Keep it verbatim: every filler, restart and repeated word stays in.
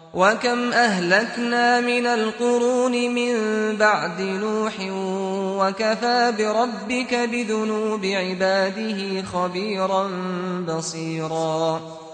وكم أهلكنا من القرون من بعد نوح وكفى بربك بذنوب عباده خبيرا بصيرا